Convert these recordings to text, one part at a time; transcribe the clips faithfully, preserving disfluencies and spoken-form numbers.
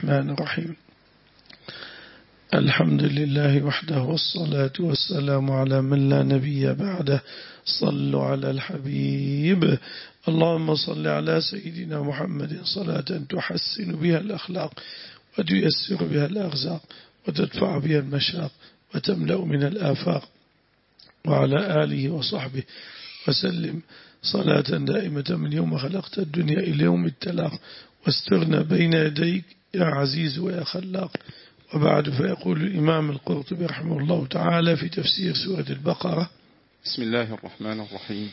الرحمن الرحيم. الحمد لله وحده والصلاة والسلام على من لا نبي بعده. صلوا على الحبيب. اللهم صل على سيدنا محمد صلاة تحسن بها الأخلاق وتيسر بها الأرزاق وتدفع بها المشاق وتملأ من الآفاق، وعلى آله وصحبه وسلم صلاة دائمة من يوم خلقت الدنيا إلى يوم التلاق، واسترنا بين يديك يا عزيز ويا خلاق. وبعد، فيقول الإمام القرطبي رحمه الله تعالى في تفسير سورة البقرة: بسم الله الرحمن الرحيم.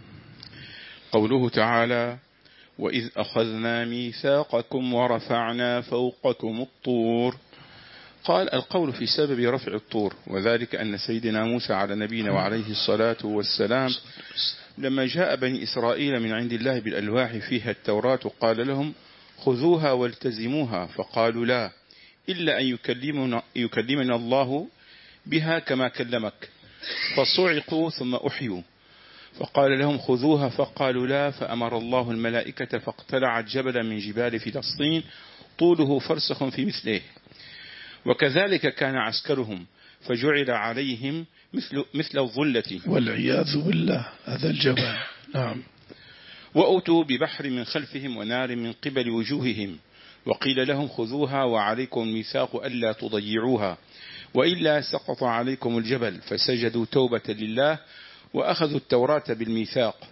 قوله تعالى: وإذ أخذنا ميثاقكم ورفعنا فوقكم الطور. قال: القول في سبب رفع الطور، وذلك أن سيدنا موسى على نبينا وعليه الصلاة والسلام لما جاء بني إسرائيل من عند الله بالألواح فيها التوراة قال لهم: خذوها والتزموها، فقالوا: لا، إلا أن يكلمنا, يكلمنا الله بها كما كلمك، فصعقوا ثم أحيوا. فقال لهم: خذوها، فقالوا: لا، فأمر الله الملائكة فاقتلعت جبلا من جبال فلسطين طوله فرسخ في مثله، وكذلك كان عسكرهم، فجعل عليهم مثل, مثل الظلة والعياذ بالله هذا الجبل. نعم. وأتوا ببحر من خلفهم ونار من قبل وجوههم، وقيل لهم: خذوها وعليكم الميثاق ألا تضيعوها، وإلا سقط عليكم الجبل، فسجدوا توبة لله وأخذوا التوراة بالميثاق.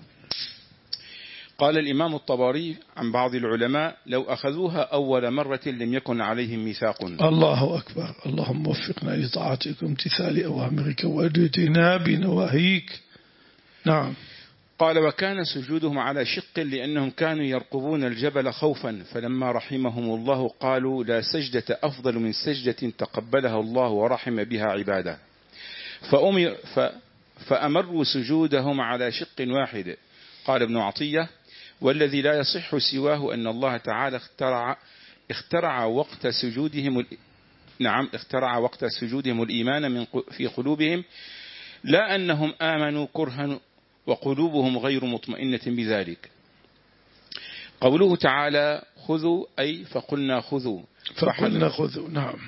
قال الإمام الطبري عن بعض العلماء: لو أخذوها أول مرة لم يكن عليهم ميثاق. الله أكبر. اللهم وفقنا لطاعتك وامتثال أوامرك واجتناب نواهيك. نعم. قال: وكان سجودهم على شق لأنهم كانوا يرقبون الجبل خوفا، فلما رحمهم الله قالوا: لا سجدة أفضل من سجدة تقبلها الله ورحم بها عباده، فأمر ف فأمروا سجودهم على شق واحد. قال ابن عطية: والذي لا يصح سواه أن الله تعالى اخترع اخترع وقت سجودهم ال... نعم اخترع وقت سجودهم الإيمان من ق... في قلوبهم، لا أنهم آمنوا كرها وقلوبهم غير مطمئنة بذلك. قوله تعالى: خذوا، أي فقلنا خذوا، فقلنا خذوا. نعم.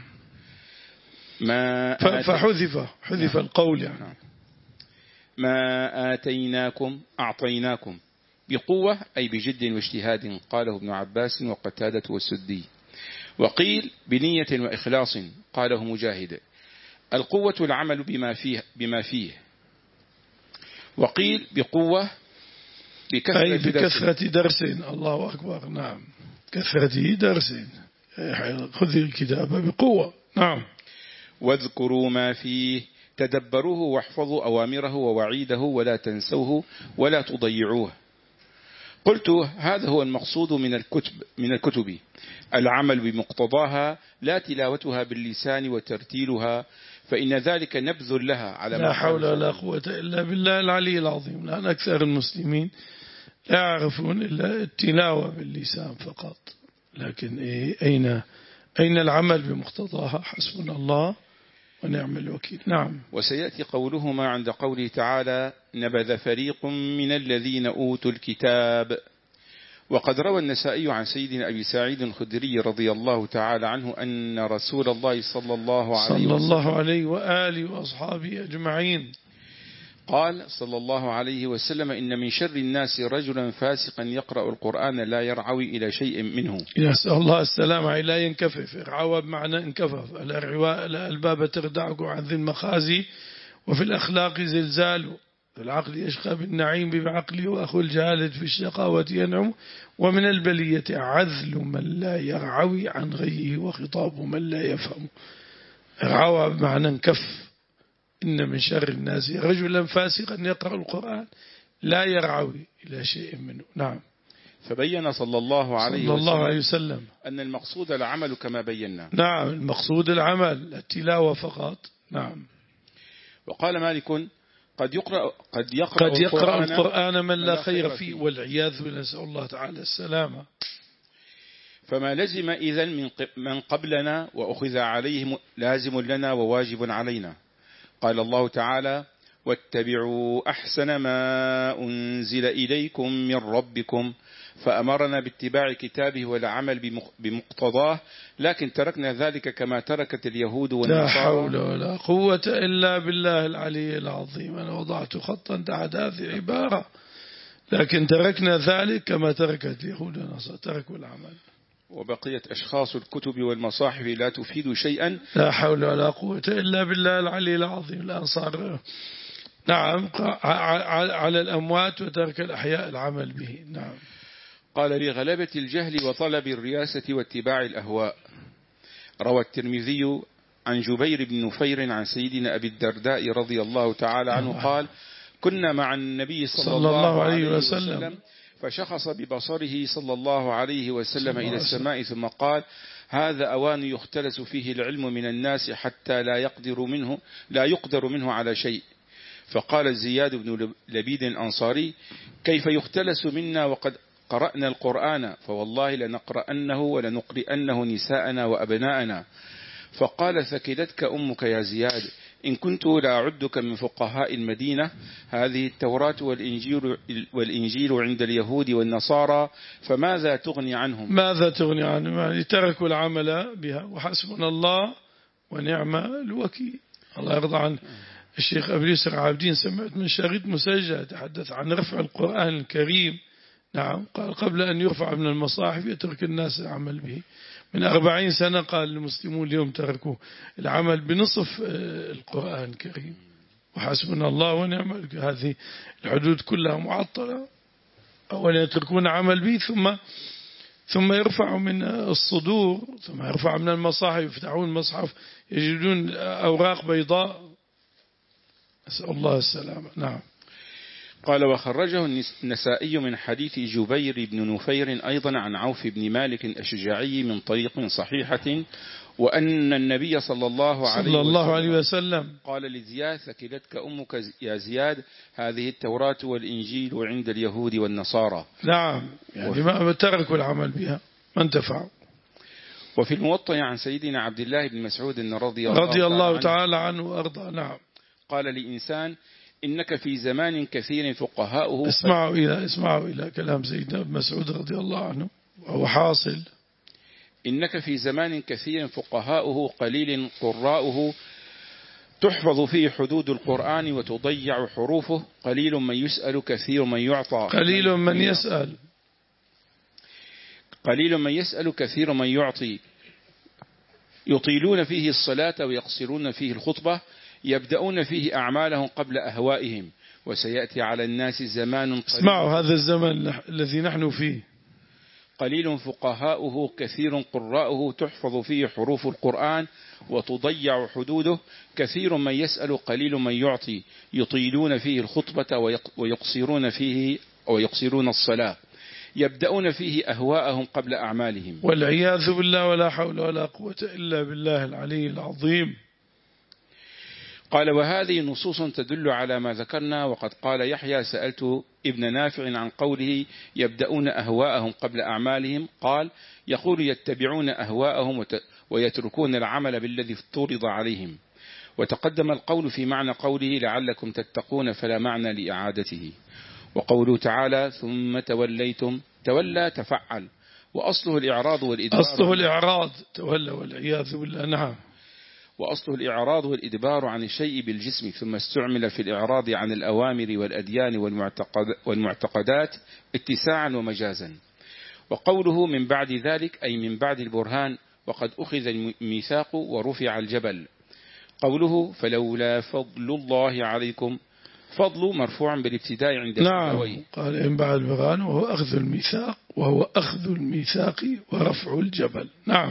ما فحذف حذف القول يعني. نعم. ما آتيناكم أعطيناكم بقوة، أي بجد واجتهاد، قاله ابن عباس وقتادة والسدي. وقيل بنية وإخلاص، قاله مجاهد. القوة العمل بما فيه, بما فيه. وقيل بقوة بكثرة, أي بكثرة درس. الله أكبر. نعم. كثرة درس. خذ الكتاب بقوة. نعم. واذكروا ما فيه، تدبروه واحفظوا أوامره ووعيده ولا تنسوه ولا تضيعوه. قلت: هذا هو المقصود من الكتب من الكتب العمل بمقتضاها، لا تلاوتها باللسان وترتيلها، فإن ذلك نبذ لها على لا حول ولا قوة إلا بالله العلي العظيم. لأن أكثر المسلمين لا يعرفون إلا التلاوة باللسان فقط، لكن إيه أين أين العمل بمقتضاها؟ حسبنا الله ونعم الوكيل. نعم. وسيأتي قولهما عند قوله تعالى: نبذ فريق من الذين أوتوا الكتاب. وقد روى النسائي عن سيدنا أبي سعيد الخدري رضي الله تعالى عنه أن رسول الله صلى الله عليه صلى الله وسلم عليه وآله وأصحابه أجمعين قال صلى الله عليه وسلم: إن من شر الناس رجلا فاسقا يقرأ القرآن لا يرعوي إلى شيء منه. يسأل الله السلامة. لا ينكفف. رعوى بمعنى انكفف. الرواء الألباب تردعك عن ذي المخازي، وفي الأخلاق زلزال، في العقل يشقى بالنعيم بعقله، وأخو الجهالة في الشقاوة ينعم، ومن البلية عذل من لا يرعوي عن غيه وخطاب من لا يفهم. رعوى بمعنى انكف. إن من شر الناس رجلا فاسقا يقرأ القرآن لا يرعوي إلى شيء منه. نعم. فبين صلى الله عليه صلى الله وسلم, عليه وسلم أن المقصود العمل كما بينا. نعم. المقصود العمل، التلاوة فقط. نعم. وقال مالك: قد يقرأ, قد يقرأ, قد يقرأ القرآن, القرآن من لا خير فيه، والعياذ بالله، نسأل الله تعالى السلامة. فما لزم إذن من قبلنا وأخذ عليه لازم لنا وواجب علينا. قال الله تعالى: واتبعوا أحسن ما أنزل إليكم من ربكم، فأمرنا باتباع كتابه والعمل بمقتضاه، لكن تركنا ذلك كما تركت اليهود والنصارى. لا حول ولا قوة إلا بالله العلي العظيم. أنا وضعت خطا تحت هذه العبارة، لكن تركنا ذلك كما تركت اليهود والنصارى، تركوا العمل. وبقيت أشخاص الكتب والمصاحف لا تفيد شيئا. لا حول ولا قوة إلا بالله العلي العظيم. الأنصار نعم على الأموات وترك الأحياء العمل به. نعم. قال لغلبة الجهل وطلب الرياسة واتباع الأهواء. روى الترمذي عن جبير بن نفير عن سيدنا أبي الدرداء رضي الله تعالى عنه قال: كنا مع النبي صلى, صلى الله عليه وسلم, وسلم فشخص ببصره صلى الله عليه وسلم إلى السماء ثم قال: هذا أوان يختلس فيه العلم من الناس حتى لا يقدر منه لا يقدر منه على شيء. فقال زياد بن لبيد الأنصاري: كيف يختلس منا وقد قرأنا القرآن؟ فوالله لنقرأنه ولنقرئنه نساءنا وأبناءنا. فقال: ثكلتك أمك يا زياد، إن كنت لا أعدك من فقهاء المدينة. هذه التوراة والإنجيل, والإنجيل عند اليهود والنصارى، فماذا تغني عنهم؟ ماذا تغني عنهم؟ يعني تركوا العمل بها، وحسبنا الله ونعم الوكيل. الله يرضى عن الشيخ أبو يسر عابدين، سمعت من شريط مسجل تحدث عن رفع القرآن الكريم. نعم، قال قبل أن يرفع من المصاحف يترك الناس العمل به. من أربعين سنة قال المسلمون اليوم تركوا العمل بنصف القرآن الكريم، وحسبنا الله ونعم الوكيل. هذه الحدود كلها معطلة. أولا يتركون عمل به، ثم ثم يرفعوا من الصدور، ثم يرفعوا من المصاحف، يفتحون المصحف يجدون أوراق بيضاء. أسأل الله السلامة. نعم. قال: وخرجه النسائي من حديث جبير بن نفير أيضا عن عوف بن مالك الأشجعي من طريق صحيحة، وأن النبي صلى الله عليه, صلى الله عليه وسلم قال لزياد: ثكلتك أمك يا زياد، هذه التوراة والإنجيل عند اليهود والنصارى. نعم، يعني ما تركوا العمل بها، ما انتفعوا. وفي الموطأ عن سيدنا عبد الله بن مسعود رضي الله, رضي الله تعالى عنه وأرضاه. نعم. قال لإنسان: إنك في زمان كثير فقهاؤه. اسمعوا إلى اسمعوا إلى كلام سيدنا ابن مسعود رضي الله عنه، وهو حاصل: إنك في زمان كثير فقهاؤه قليل قراؤه، تحفظ فيه حدود القرآن وتضيع حروفه، قليل من يسأل كثير من يعطى. قليل من يسأل قليل من يسأل كثير من يعطي، يطيلون فيه الصلاة ويقصرون فيه الخطبة، يبدأون فيه أعمالهم قبل أهوائهم، وسيأتي على الناس زمان قليل. اسمعوا هذا الزمن الذي نحن فيه: قليل فقهاؤه كثير قراؤه، تحفظ فيه حروف القرآن وتضيع حدوده، كثير من يسأل قليل من يعطي، يطيلون فيه الخطبة ويقصرون فيه ويقصرون الصلاة، يبدأون فيه أهواءهم قبل أعمالهم. والعياذ بالله، ولا حول ولا قوة إلا بالله العلي العظيم. قال: وهذه نصوص تدل على ما ذكرنا. وقد قال يحيى: سألت ابن نافع عن قوله يبدأون أهواءهم قبل أعمالهم، قال: يقول يتبعون أهواءهم ويتركون العمل بالذي افترض عليهم. وتقدم القول في معنى قوله لعلكم تتقون، فلا معنى لإعادته. وقوله تعالى: ثم توليتم، تولى تفعل، وأصله الإعراض والإدبار. أصله الإعراض، تولى، والعياذ بالله. نعم. وأصله الإعراض والإدبار عن الشيء بالجسم، ثم استعمل في الإعراض عن الأوامر والأديان والمعتقد والمعتقدات اتساعا ومجازا. وقوله من بعد ذلك أي من بعد البرهان، وقد أخذ الميثاق ورفع الجبل. قوله فلولا فضل الله عليكم، فضل مرفوع بالابتداء عند سيبويه. نعم، قال من بعد البرهان وهو أخذ الميثاق، وهو أخذ الميثاق ورفع الجبل. نعم.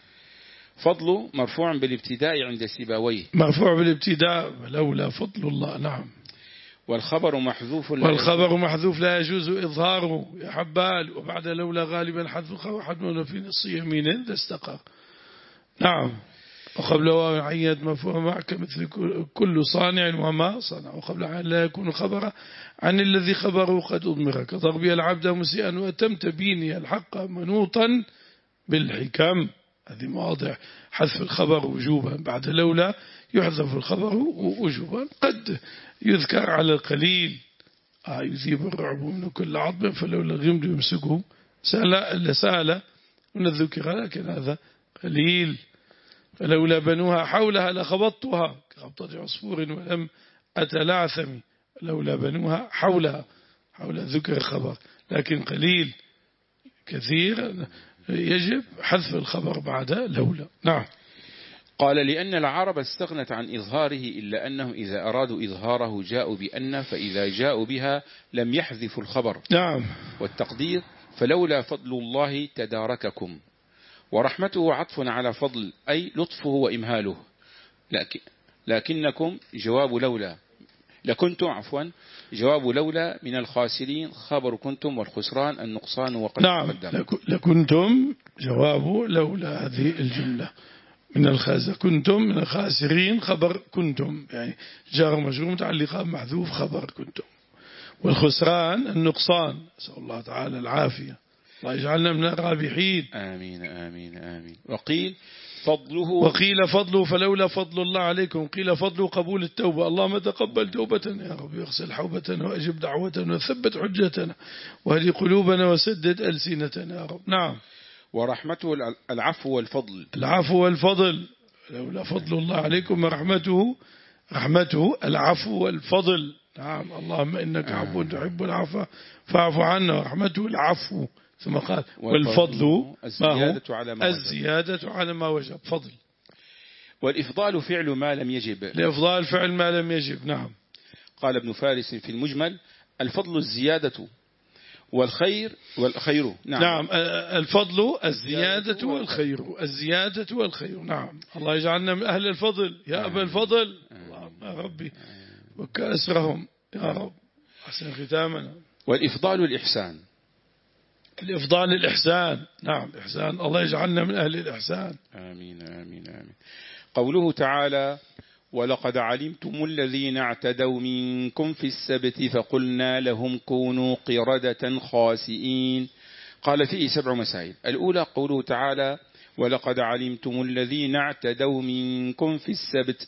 فضل مرفوع بالابتداء عند سيبويه، مرفوع بالابتداء لولا فضل الله. نعم. والخبر محذوف، والخبر محذوف لا يجوز إظهاره يا حبال، وبعد لولا غالبا حذف حدنا في نص يمين إذا استقر. نعم. وقبل واو عيد مفهوم معك مثل كل صانع وما صنع، وقبل عن لا يكون خبرا عن الذي خبره قد أضمر، كضربي العبد مسيئا وأتمت بيني الحق منوطا بالحكم. هذه مواضع حذف الخبر وجوبا، بعد لولا يحذف الخبر وجوبا. قد يذكر على القليل آه يذيب الرعب من كل عظم فلولا الغمد يمسكه سأل سأل من الذكر، لكن هذا قليل. فلولا بنوها حولها لخبطتها كخبطة عصفور ولم أتلعثم. لولا بنوها حولها، حول ذكر الخبر، لكن قليل. كثير يجب حذف الخبر بعد لولا. نعم. قال لأن العرب استغنت عن إظهاره، إلا أنهم إذا أرادوا إظهاره جاءوا بأن، فإذا جاءوا بها لم يحذفوا الخبر. نعم. والتقدير فلولا فضل الله تدارككم، ورحمته عطف على فضل أي لطفه وإمهاله، لكن لكنكم جواب لولا لكنتم عفوا جواب لولا من الخاسرين، خبر كنتم والخسران النقصان وقد نعم تقدم. لكنتم جواب لولا هذه الجملة من الخاسر، كنتم من الخاسرين خبر كنتم، يعني جار مجرور متعلقة محذوف خبر كنتم، والخسران النقصان. نسأل الله تعالى العافية، الله يجعلنا من الرابحين. آمين آمين آمين. وقيل فضله وقيل فضله فلولا فضل الله عليكم، قيل فضله قبول التوبة، اللهم تقبل توبتنا يا رب، يغسل حوبتنا وأجب دعوتنا وثبت حجتنا وهدي قلوبنا وسدد ألسنتنا يا رب. نعم. ورحمته العفو والفضل، العفو والفضل، لولا فضل الله عليكم ورحمته، رحمته العفو والفضل. نعم. اللهم إنك عفو تحب العفو فاعف عنا، ورحمته العفو. ثم قال والفضل الزيادة على ما الزيادة على ما وجب، فضل. والإفضال فعل ما لم يجب، الإفضال فعل ما لم يجب. نعم. قال ابن فارس في المجمل الفضل الزيادة والخير والخير. نعم. نعم. الفضل الزيادة والخير، الزيادة والخير. نعم. الله يجعلنا من أهل الفضل يا أبا الفضل. اللهم يا ربي وكأسرهم يا رب، أحسن ختامنا. والإفضال الإحسان، الإفضال الإحسان. نعم. إحسان، الله يجعلنا من أهل الإحسان. آمين آمين آمين. قوله تعالى ولقد علمتم الذين اعتدوا منكم في السبت فقلنا لهم كونوا قردة خاسئين. قال فيه سبع مسائل. الأولى قوله تعالى ولقد علمتم الذين اعتدوا منكم في السبت.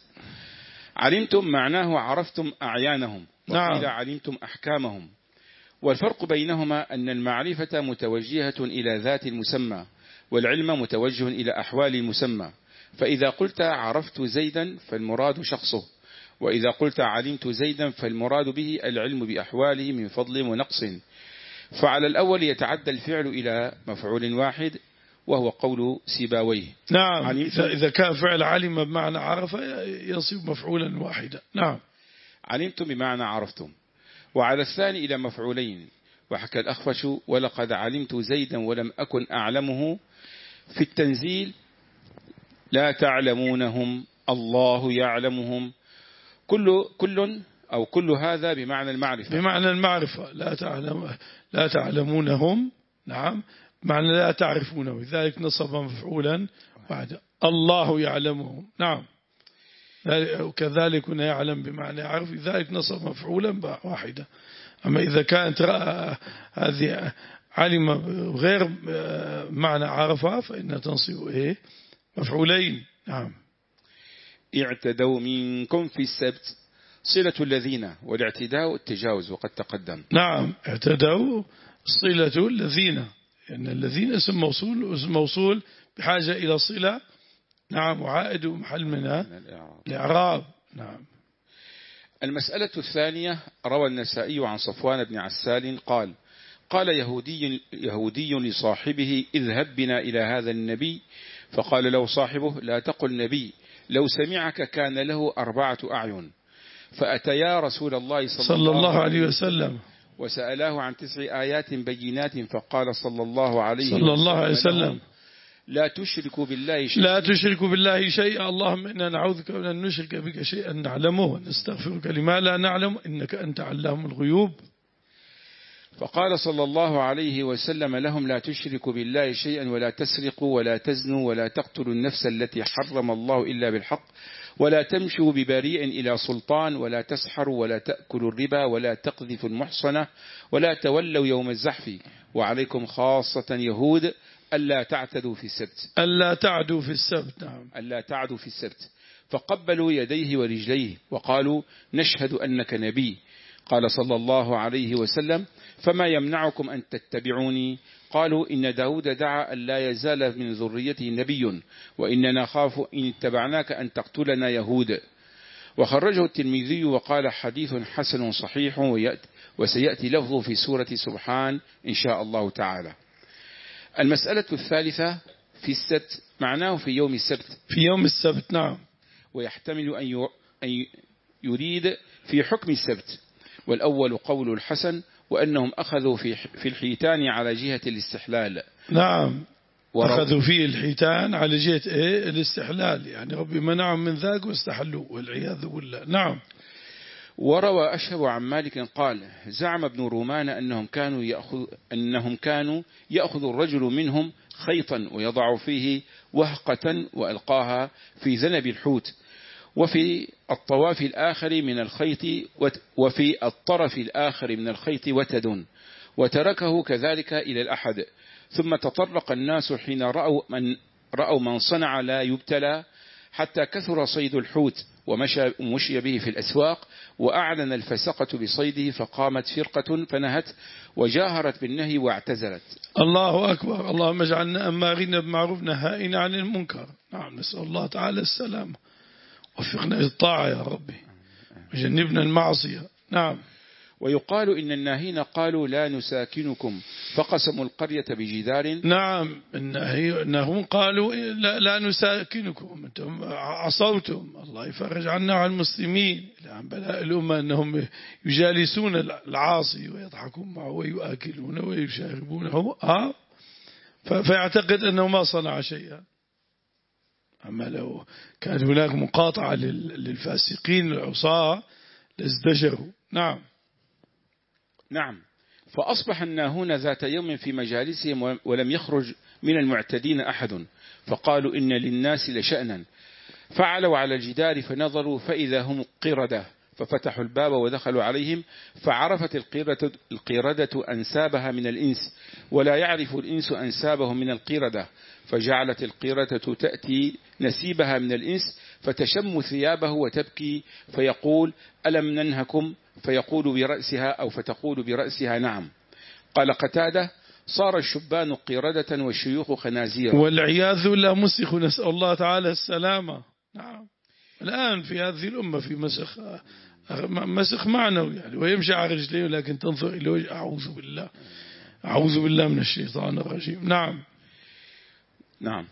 علمتم معناه عرفتم أعيانهم، وقيل نعم. علمتم أحكامهم. والفرق بينهما أن المعرفة متوجهة إلى ذات المسمى، والعلم متوجه إلى أحوال المسمى. فإذا قلت عرفت زيدا فالمراد شخصه، وإذا قلت علمت زيدا فالمراد به العلم بأحواله من فضل ونقص. فعلى الأول يتعدى الفعل إلى مفعول واحد وهو قول سيباويه. نعم. إذا كان فعل علم بمعنى عرف يصيب مفعولا واحدا. نعم. علمتم بمعنى عرفتم. وعلى الثاني إلى مفعولين. وحكى الأخفش ولقد علمت زيدا ولم أكن أعلمه. في التنزيل لا تعلمونهم الله يعلمهم. كل كل أو كل هذا بمعنى المعرفة، بمعنى المعرفة. لا تعلم لا تعلمونهم. نعم. معنى لا تعرفونه، لذلك نصب مفعولا بعد الله يعلمهم. نعم. وكذلك هنا يعلم بمعنى يعرف، لذلك نصب مفعولا واحدا. أما إذا كانت هذه علم غير معنى عرفها فإن تنصب إيه مفعولين. نعم. اعتدوا منكم في السبت صلة الذين، والاعتداء التجاوز وقد تقدم. نعم. اعتدوا صلة الذين، لأن الذين اسم موصول، اسم موصول بحاجة إلى صلة. نعم. وعائد محل منها الإعراب. نعم. المسألة الثانية روى النسائي عن صفوان بن عسال قال قال يهودي, يهودي لصاحبه اذهب بنا إلى هذا النبي، فقال له صاحبه لا تقل نبي، لو سمعك كان له أربعة أعين. فأتيا رسول الله صلى, صلى الله عليه وسلم وسألاه عن تسع آيات بينات، فقال صلى الله عليه صلى الله عليه وسلم لا تشركوا بالله شيئا لا تشركوا بالله شيئا اللهم إنا نعوذك من أن نشرك بك شيئا نعلمه ونستغفرك لما لا نعلم إنك أنت علام الغيوب. فقال صلى الله عليه وسلم لهم لا تشركوا بالله شيئا ولا تسرقوا ولا تزنوا ولا تقتلوا النفس التي حرم الله إلا بالحق ولا تمشوا ببريء إلى سلطان ولا تسحروا ولا تأكلوا الربا ولا تقذفوا المحصنة ولا تولوا يوم الزحف، وعليكم خاصة يهود ألا تعتدوا في السبت ألا تعدوا في السبت. نعم. ألا تعدوا في السبت. فقبلوا يديه ورجليه وقالوا نشهد أنك نبي. قال صلى الله عليه وسلم فما يمنعكم أن تتبعوني؟ قالوا إن داود دعا أن لا يزال من ذريته نبي وإننا نخاف إن اتبعناك أن تقتلنا يهود. وخرجه الترمذي وقال حديث حسن صحيح وسيأتي لفظه في سورة سبحان إن شاء الله تعالى. المسألة الثالثة في السبت معناه في يوم السبت. في يوم السبت. نعم. ويحتمل أن يريد في حكم السبت. والأول قول الحسن وأنهم أخذوا في في الحيتان على جهة الاستحلال. نعم. أخذوا فيه الحيتان على جهة إيه؟ الاستحلال، يعني ربي منعهم من ذاك واستحلوا والعياذ بالله. نعم. وروى أشهب عن مالك قال زعم ابن رومان أنهم كانوا يأخذ أنهم كانوا يأخذ الرجل منهم خيطا ويضع فيه وهقة وألقاها في ذنب الحوت، وفي الطواف الآخر من الخيط وفي الطرف الآخر من الخيط وتد، وتركه كذلك إلى الأحد. ثم تطرق الناس حين رأوا من, رأوا من صنع لا يبتلى، حتى كثر صيد الحوت ومشى, ومشي به في الأسواق، وأعلن الفسقة بصيده، فقامت فرقة فنهت وجاهرت بالنهي واعتزلت. الله أكبر. اللهم اجعلنا أمارين بمعروف نهائين عن المنكر. نعم. نسأل الله تعالى السلام، وفقنا للطاعة يا ربي وجنبنا المعصية. نعم. ويقال إن الناهين قالوا لا نساكنكم فقسموا القرية بجدار. نعم. إنهم قالوا لا, لا نساكنكم، أنتم عصوتم، الله يفرج عنا عن المسلمين عن بلاء الأمة أنهم يجالسون العاصي ويضحكون معه ويؤكلون ويشاربونه ها فيعتقد أنه ما صنع شيئا. أما لو كان هناك مقاطعة للفاسقين العصاة لازدجروا. نعم. نعم. فأصبح الناهون ذات يوم في مجالسهم ولم يخرج من المعتدين أحد، فقالوا إن للناس لشأنا، فعلوا على الجدار فنظروا فإذا هم قردة، ففتحوا الباب ودخلوا عليهم، فعرفت القردة, القردة أنسابها من الإنس، ولا يعرف الإنس أنسابه من القردة، فجعلت القردة تأتي نسيبها من الإنس فتشم ثيابه وتبكي، فيقول ألم ننهكم؟ فيقول برأسها أو فتقول برأسها نعم. قال قتادة صار الشبان قردة والشيوخ خنازير. والعياذ بالله مسخ، نسأل الله تعالى السلامة. نعم. الآن في هذه الأمة في مسخ مسخ معنوي يعني، ويمشي على رجليه لكن تنظر إلى وجه. أعوذ بالله أعوذ بالله من الشيطان الرجيم. نعم. نعم.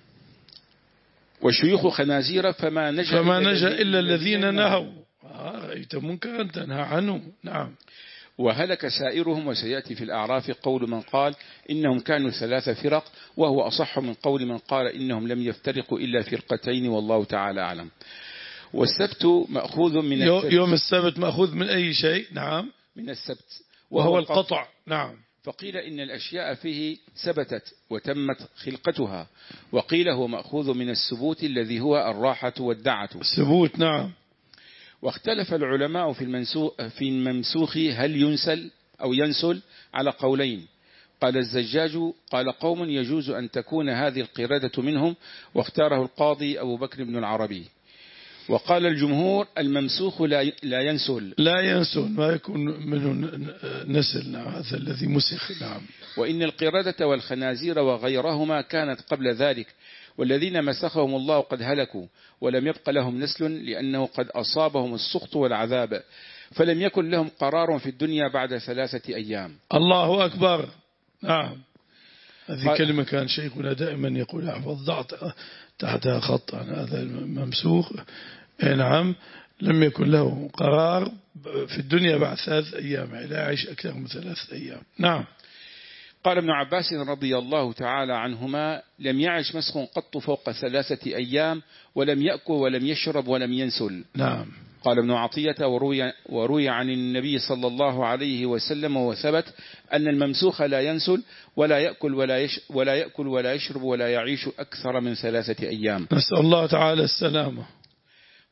والشيوخ خنازير فما نجا فما نجا إلا الذين نهوا. رأيت منكرا تنهى عنه. نعم. وهلك سائرهم. وسيأتي في الأعراف قول من قال إنهم كانوا ثلاث فرق، وهو أصح من قول من قال إنهم لم يفترقوا إلا فرقتين، والله تعالى أعلم. والسبت مأخوذ من السبت. يوم السبت مأخوذ من أي شيء؟ نعم. من السبت وهو القطع. نعم. فقيل إن الأشياء فيه ثبتت وتمت خلقتها، وقيل هو مأخوذ من السبوت الذي هو الراحة والدعة. السبوت. نعم. واختلف العلماء في المنسوخ, في الممسوخ هل ينسل أو ينسل على قولين. قال الزجاج قال قوم يجوز أن تكون هذه القردة منهم، واختاره القاضي أبو بكر بن العربي. وقال الجمهور الممسوخ لا ينسل لا ينسل ما يكون منه نسل. نعم. هذا الذي مسخ. نعم. وإن القردة والخنازير وغيرهما كانت قبل ذلك، والذين مسخهم الله قد هلكوا ولم يبق لهم نسل، لأنه قد أصابهم السخط والعذاب، فلم يكن لهم قرار في الدنيا بعد ثلاثة أيام. الله أكبر. نعم. هذه كلمة كان شيخنا دائما يقول احفظ ضع تحتها خط عن هذا الممسوخ. نعم. لم يكن له قرار في الدنيا بعد ثلاث أيام، لا يعيش أكثر من ثلاث أيام. نعم. قال ابن عباس رضي الله تعالى عنهما لم يعش مسخ قط فوق ثلاثة أيام، ولم يأكل ولم يشرب ولم ينسل. نعم. قال ابن عطية وروي, وروي عن النبي صلى الله عليه وسلم وثبت أن الممسوخ لا ينسل ولا يأكل ولا, يش ولا يأكل ولا يشرب ولا يعيش أكثر من ثلاثة أيام. نسأل الله تعالى السلامة.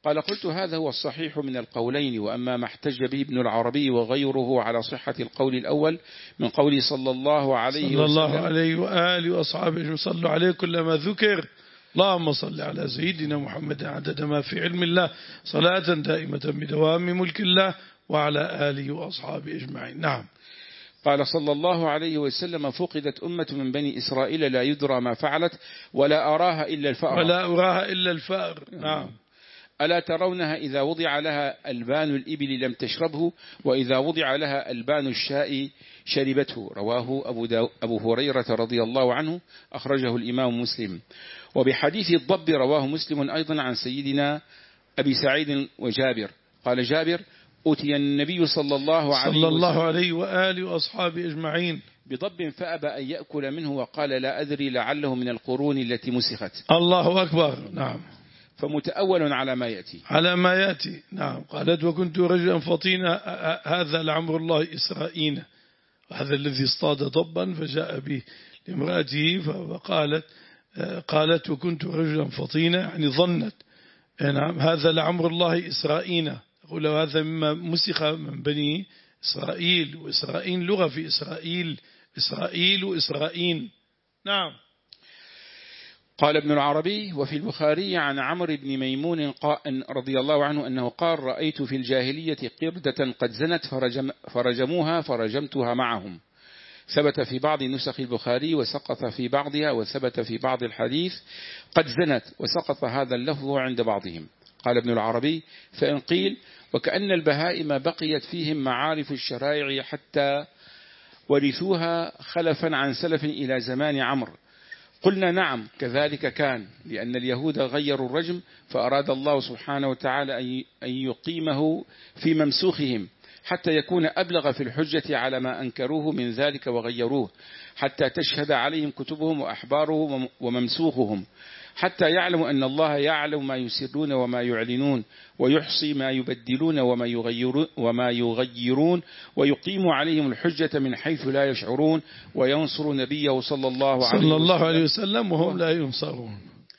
قال قلت هذا هو الصحيح من القولين، وأما ما احتج به ابن العربي وغيره على صحة القول الأول من قوله صلى الله عليه صلى الله وسلم عليه وآله وأصحابه صلوا عليه كلما ذكر اللهم صل على سيدنا محمد عدد ما في علم الله صلاة دائمة بدوام ملك الله وعلى آله وأصحابه أجمعين. نعم. قال صلى الله عليه وسلم فقدت أمة من بني إسرائيل لا يدرى ما فعلت ولا أراها إلا الفأر ولا أراها إلا الفأر. نعم. ألا ترونها إذا وضع لها ألبان الإبل لم تشربه وإذا وضع لها ألبان الشاء شربته. رواه أبو, داو أبو هريرة رضي الله عنه، أخرجه الإمام مسلم. وبحديث الضب رواه مسلم أيضا عن سيدنا أبي سعيد وجابر قال جابر أتي النبي صلى الله عليه, صلى الله عليه وآله وأصحابه أجمعين بضب فأبى أن يأكل منه وقال لا أدري لعله من القرون التي مسخت. الله أكبر. نعم. فمتأول على ما يأتي على ما يأتي. نعم. قالت وكنت رجلا فطينا هذا لعمر الله إسرائيل، وهذا الذي اصطاد ضبا فجاء به لامرأته فقالت قالت وكنت رجلا فطينا، يعني ظنت نعم هذا لعمر الله إسرائيل، يقول هذا مما مسخ من بني إسرائيل، وإسرائيل لغة في إسرائيل، إسرائيل وإسرائيل. نعم. قال ابن العربي وفي البخاري عن عمرو بن ميمون رضي الله عنه أنه قال رأيت في الجاهلية قردة قد زنت فرجم فرجموها فرجمتها معهم. ثبت في بعض نسخ البخاري وسقط في بعضها، وثبت في بعض الحديث قد زنت وسقط هذا اللفظ عند بعضهم. قال ابن العربي فإن قيل وكأن البهائم بقيت فيهم معارف الشرائع حتى ورثوها خلفا عن سلف إلى زمان عمرو، قلنا نعم كذلك كان، لأن اليهود غيروا الرجم فأراد الله سبحانه وتعالى أن يقيمه في ممسوخهم حتى يكون أبلغ في الحجة على ما أنكروه من ذلك وغيروه، حتى تشهد عليهم كتبهم وأحبارهم وممسوخهم، حتى يعلموا أن الله يعلم ما يسرون وما يعلنون ويحصي ما يبدلون وما يغيرون, وما يغيرون ويقيم عليهم الحجة من حيث لا يشعرون وينصر نبيه صلى الله عليه, صلى الله عليه وسلم وهم لا ينصرون.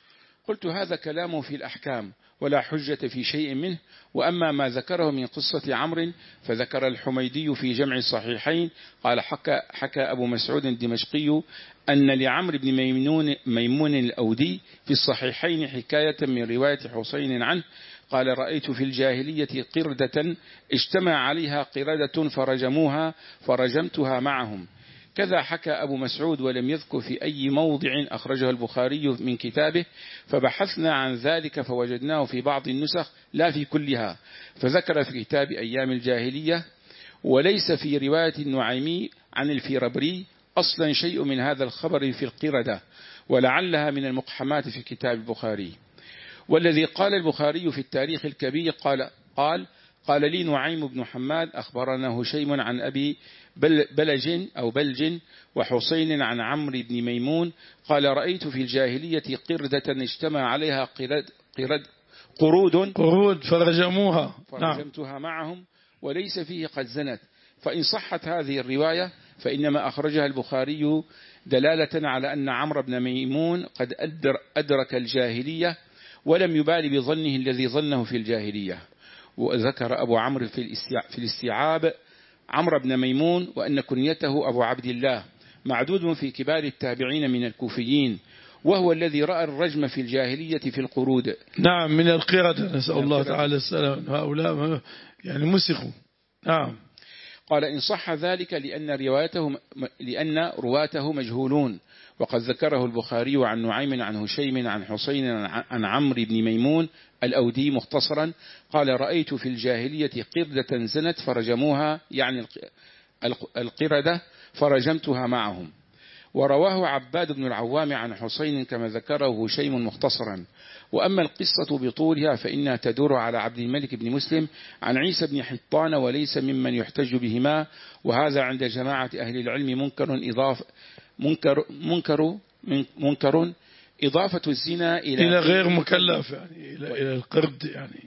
قلت هذا كلامه في الأحكام ولا حجة في شيء منه. وأما ما ذكره من قصة عمرو فذكر الحميدي في جمع الصحيحين قال حكى, حكى أبو مسعود الدمشقي أن لعمرو بن ميمون, ميمون الأودي في الصحيحين حكاية من رواية حسين عنه قال رأيت في الجاهلية قردة اجتمع عليها قردة فرجموها فرجمتها معهم. كذا حكى أبو مسعود ولم يذكر في أي موضع أخرجه البخاري من كتابه، فبحثنا عن ذلك فوجدناه في بعض النسخ لا في كلها، فذكر في كتاب أيام الجاهلية وليس في رواية النعيمي عن الفيربري أصلا شيء من هذا الخبر في القردة، ولعلها من المقحمات في كتاب البخاري. والذي قال البخاري في التاريخ الكبير قال قال قال لي نعيم بن حماد أخبرنا هشيم عن أبي بلج أو بلج وحسين عن عمرو بن ميمون قال رأيت في الجاهلية قردة اجتمع عليها قرد قرد قرود قرود فرجموها فرجمتها معهم وليس فيه قد زنت. فإن صحت هذه الرواية فإنما أخرجها البخاري دلالة على أن عمرو بن ميمون قد أدرك الجاهلية ولم يبالي بظنه الذي ظنه في الجاهلية. وذكر أبو عمرو في الاستيعاب عمرو بن ميمون وأن كنيته أبو عبد الله معدود في كبار التابعين من الكوفيين، وهو الذي رأى الرجم في الجاهلية في القرود. نعم من القردة نسأل الله تعالى السلام، هؤلاء يعني مسخوا. نعم. قال إن صح ذلك لأن روايته لأن رواته مجهولون، وقد ذكره البخاري عن نعيم عن هشيم عن حسين عن عمرو بن ميمون الأودي مختصرا قال رأيت في الجاهلية قردة زنت فرجموها، يعني القردة فرجمتها معهم. ورواه عباد بن العوام عن حسين كما ذكره هشيم مختصرا. وأما القصة بطولها فإنها تدور على عبد الملك بن مسلم عن عيسى بن حطان وليس ممن يحتج بهما، وهذا عند جماعة أهل العلم منكر إضافة منكر منكر منكر إضافة الزنا إلى, إلى غير مكلف، يعني إلى, إلى القرد يعني.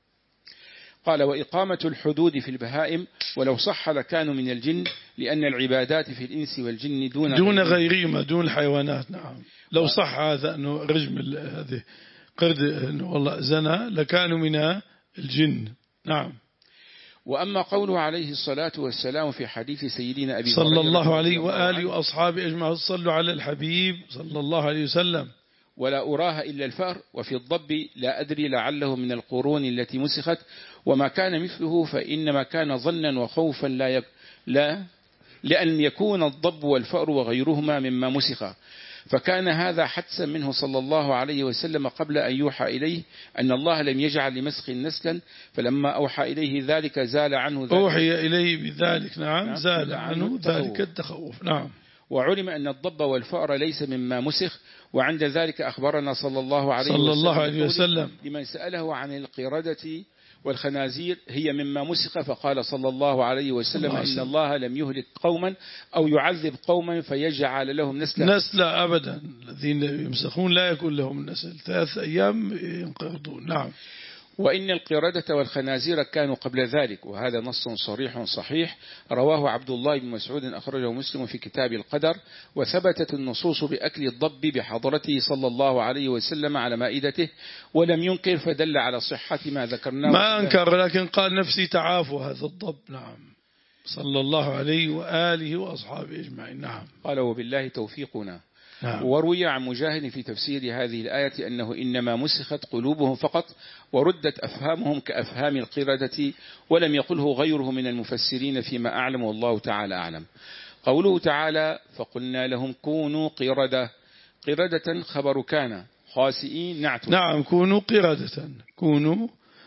قال وإقامة الحدود في البهائم ولو صح لكانوا من الجن، لأن العبادات في الإنس والجن دون دون غيرهما دون الحيوانات. نعم لو صح هذا أنه رجم هذه قرد والله زنا لكانوا من الجن. نعم. وأما قوله عليه الصلاة والسلام في حديث سيدنا أبي صلى هريرة الله عليه وآله وأصحابه أجمعين صلوا على الحبيب صلى الله عليه وسلم. ولا أراها إلا الفأر، وفي الضب لا أدري لعله من القرون التي مسخت، وما كان مثله فإنما كان ظنا وخوفا لا, يك... لا لأن يكون الضب والفأر وغيرهما مما مسخ، فكان هذا حدسا منه صلى الله عليه وسلم قبل أن يوحى إليه أن الله لم يجعل لمسخ نسلا، فلما أوحى إليه ذلك زال عنه ذلك. أوحي إليه بذلك. نعم. نعم. زال عنه ذلك التخوف. نعم. وعلم أن الضب والفأر ليس مما مسخ، وعند ذلك أخبرنا صلى الله عليه صلى وسلم, الله عليه وسلم لمن سأله عن القردة والخنازير هي مما مسخ، فقال صلى الله عليه وسلم الله إن الله لم يهلك قوما أو يعذب قوما فيجعل لهم نسلا. نسلا أبدا، الذين يمسخون لا يكون لهم نسل، ثلاث أيام ينقرضون. نعم. وإن القردة والخنازير كانوا قبل ذلك، وهذا نص صريح صحيح رواه عبد الله بن مسعود أخرجه مسلم في كتاب القدر، وثبتت النصوص بأكل الضب بحضرته صلى الله عليه وسلم على مائدته، ولم ينكر، فدل على صحة ما ذكرناه. ما أنكر، لكن قال نفسي تعافوا هذا الضب. نعم. صلى الله عليه وآله وأصحابه أجمعين. نعم. قال وبالله توفيقنا. نعم. وروي عن مجاهد في تفسير هذه الآية أنه إنما مسخت قلوبهم فقط، وردت أفهامهم كأفهام القردة، ولم يقله غيره من المفسرين فيما أعلم، والله تعالى أعلم. قوله تعالى فقلنا لهم كونوا قردة، قردة خبر كان، خاسئين نعت. نعم. كونوا قردة، كونوا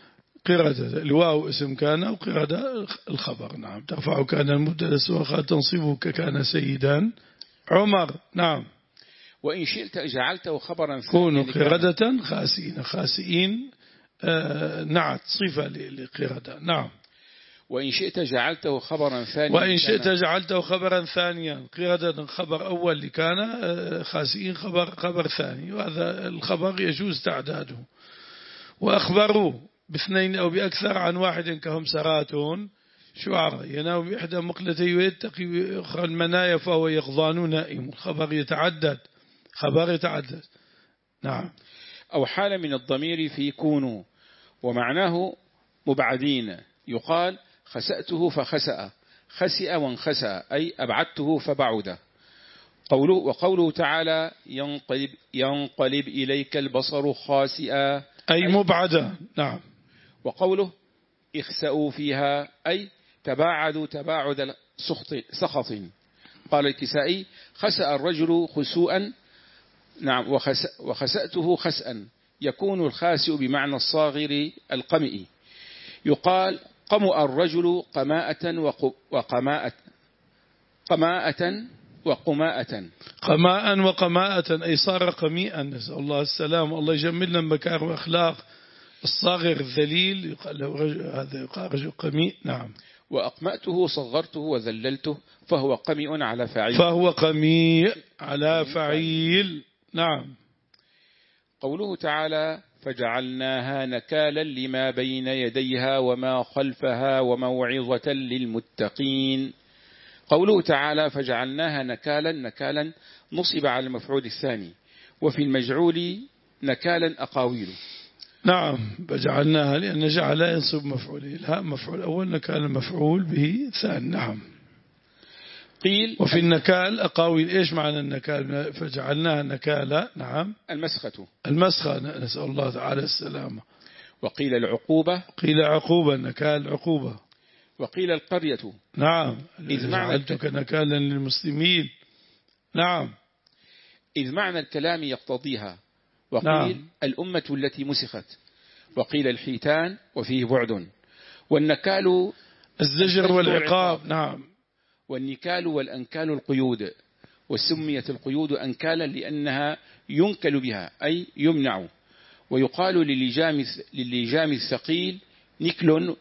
قردة، الواو اسم كان وقردة الخبر. نعم. ترفع كان المبتدأ سواء تنصبه ككان سيدا عمر. نعم. وإن شئت جعلته خبرا كونوا قردة خاسئين، خاسئين آه نعت صفة لقردة. نعم. وإن شئت جعلته خبرا ثانيا، وإن شئت جعلته خبرا ثانيا، قردة خبر أول لكان، آه خاسئين خبر خبر ثاني، وهذا الخبر يجوز تعداده. وأخبروا باثنين أو بأكثر عن واحد كهم سراتون شعراء ينام بإحدى مقلتي ويتقي أخرى المنايا فهو يقظان نائم. الخبر يتعدد، خبر يتعدد. نعم. أو حال من الضمير في كونوا، ومعناه مبعدين، يقال خسأته فخسأ، خسئ وانخسأ، أي أبعدته فبعد. قوله وقوله تعالى ينقلب, ينقلب إليك البصر خاسئا، أي مبعدا. نعم. وقوله اخسأوا فيها، أي تباعدوا تباعد سخط. قال الكسائي خسأ الرجل خسوءا. نعم. وخسأته خسأا، يكون الخاسئ بمعنى الصاغر القمئ. يقال قمأ الرجل قماءة وقماءة، قماءة وقماءة، قماء وقماءة، أي صار قميئا، نسأل الله السلام. الله يجملنا مكارم أخلاق. الصاغر الذليل يقال له رجل، هذا يقال رجل قميء. نعم. وأقمأته صغرته وذللته، فهو قميء على فعيل، فهو قميء على فعيل. نعم. قوله تعالى فجعلناها نكالا لما بين يديها وما خلفها وموعظة للمتقين. قوله تعالى فجعلناها نكالا، نكالا نصب على المفعول الثاني، وفي المجعول نكالا أقاويل. نعم. فجعلناها لأن جعل ينصب مفعوله، الهاء مفعول أول، نكال مفعول به ثاني. نعم. قيل وفي النكال أقاويل. إيش معنى النكال؟ فجعلناها نكالا. نعم. المسخة، المسخة، نسأل الله تعالى السلامة. وقيل العقوبة، قيل عقوبة، نكال عقوبة. وقيل القرية. نعم. إذ جعلتك نكالا للمسلمين. نعم. إذ معنى الكلام يقتضيها. وقيل نعم. الأمة التي مسخت. وقيل الحيتان وفيه بعد. والنكال الزجر والعقاب. نعم. والنكال والأنكال القيود، وسميت القيود أنكالا لأنها ينكل بها، أي يمنع. ويقال للجام, للجام الثقيل نكل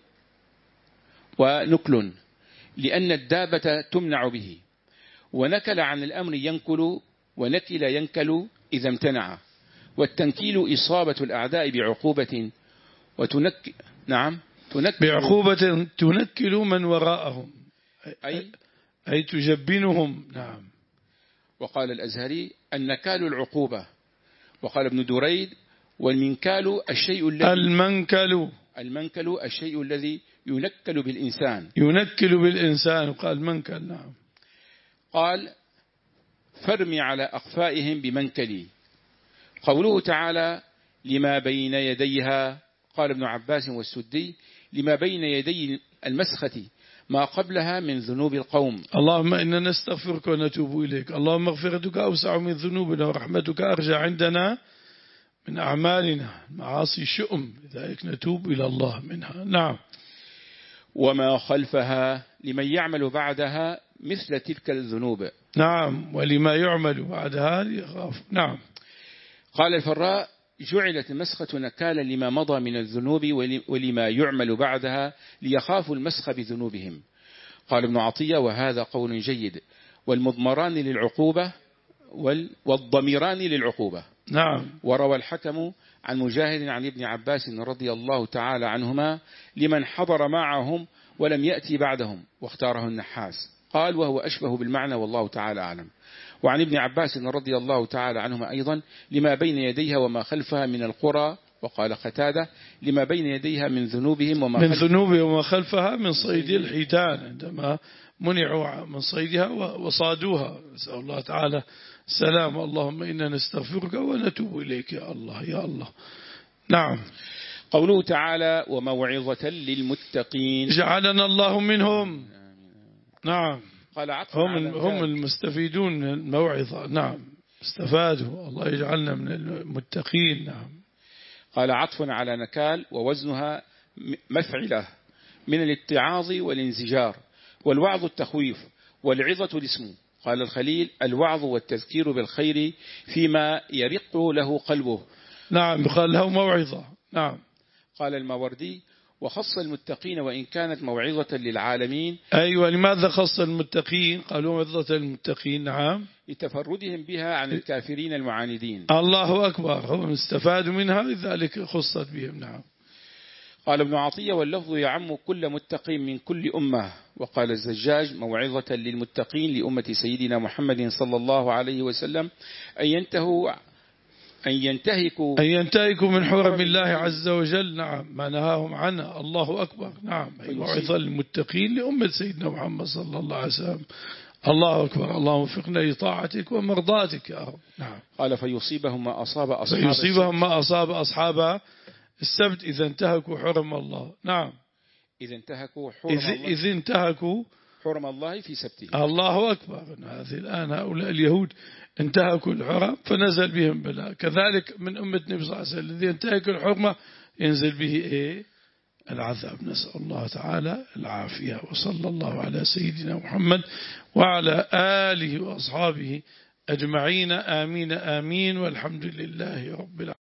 ونكل، لأن الدابة تمنع به. ونكل عن الأمر ينكل، ونكل ينكل إذا امتنع. والتنكيل إصابة الأعداء بعقوبة، وتنك نعم تنكل بعقوبة تنكل من وراءهم، أي أي تجبنهم. نعم. وقال الأزهري النكال العقوبة. وقال ابن دريد والمنكال الشيء الذي المنكل المنكل الشيء الذي ينكل بالإنسان ينكل بالإنسان قال منكل. نعم. قال فارمي على أقفائهم بمنكلي. قوله تعالى لما بين يديها، قال ابن عباس والسدي لما بين يدي المسخة ما قبلها من ذنوب القوم. اللهم إنا نستغفرك ونتوب إليك. اللهم مغفرتك أوسع من ذنوبنا ورحمتك أرجى عندنا من أعمالنا. معاصي شؤم، لذلك نتوب إلى الله منها. نعم. وما خلفها لمن يعمل بعدها مثل تلك الذنوب. نعم. ولما يعمل بعدها يخاف. نعم. قال الفراء جعلت المسخة نكالا لما مضى من الذنوب ولما يعمل بعدها ليخافوا المسخ بذنوبهم. قال ابن عطية وهذا قول جيد، والمضمران للعقوبة والضميران للعقوبة. نعم. وروى الحكم عن مجاهد عن ابن عباس رضي الله تعالى عنهما لمن حضر معهم ولم يأتي بعدهم، واختاره النحاس. قال وهو أشبه بالمعنى والله تعالى أعلم. وعن ابن عباس رضي الله تعالى عنهما أيضا لما بين يديها وما خلفها من القرى. وقال قتادة لما بين يديها من ذنوبهم وما من ذنوبهم وما خلفها من صيد الحيتان عندما منعوا من صيدها وصادوها. نسأل الله تعالى السلام. اللهم إنا نستغفرك ونتوب إليك يا الله يا الله. نعم. قوله تعالى وموعظة للمتقين، جعلنا الله منهم. نعم. قال هم هم المستفيدون من الموعظة. نعم. استفادوا، الله يجعلنا من المتقين. نعم. قال عطف على نكال ووزنها مفعلة من الاتعاظ والانزجار، والوعظ التخويف، والعظة الاسم. قال الخليل الوعظ والتذكير بالخير فيما يرق له قلبه. نعم. قال له موعظة. نعم. قال الماوردي وخص المتقين وإن كانت موعظة للعالمين. أيوة. لماذا خص المتقين؟ قالوا موعظة للمتقين. نعم. لتفردهم بها عن الكافرين المعاندين. الله أكبر. هم استفادوا منها لذلك خصت بهم. نعم. قال ابن عطية واللفظ يعم كل متقين من كل أمة. وقال الزجاج موعظة للمتقين لأمة سيدنا محمد صلى الله عليه وسلم أن ينتهوا أن ينتهكوا أن ينتهكوا من حرم الله عز وجل. نعم. ما نهاهم عنه. الله أكبر. نعم. موعظة للمتقين لأمة سيدنا محمد صلى الله عليه وسلم. الله أكبر. اللهم وفقنا لطاعتك ومرضاتك يا رب. نعم. قال فيصيبهم ما أصاب أصحاب فيصيبهم ما أصاب أصحاب السبت إذا انتهكوا حرم الله. نعم. إذا انتهكوا حرم الله إذا انتهكوا حرم الله في سبته. الله أكبر. هذه الآن هؤلاء اليهود انتهكوا الحرم فنزل بهم بلاء. كذلك من أمة النبي صلى الله عليه وسلم الذي ينتهك الحرمة ينزل به إيه؟ العذاب. نسأل الله تعالى العافية. وصلى الله على سيدنا محمد وعلى آله وأصحابه أجمعين. آمين آمين. والحمد لله رب العالمين.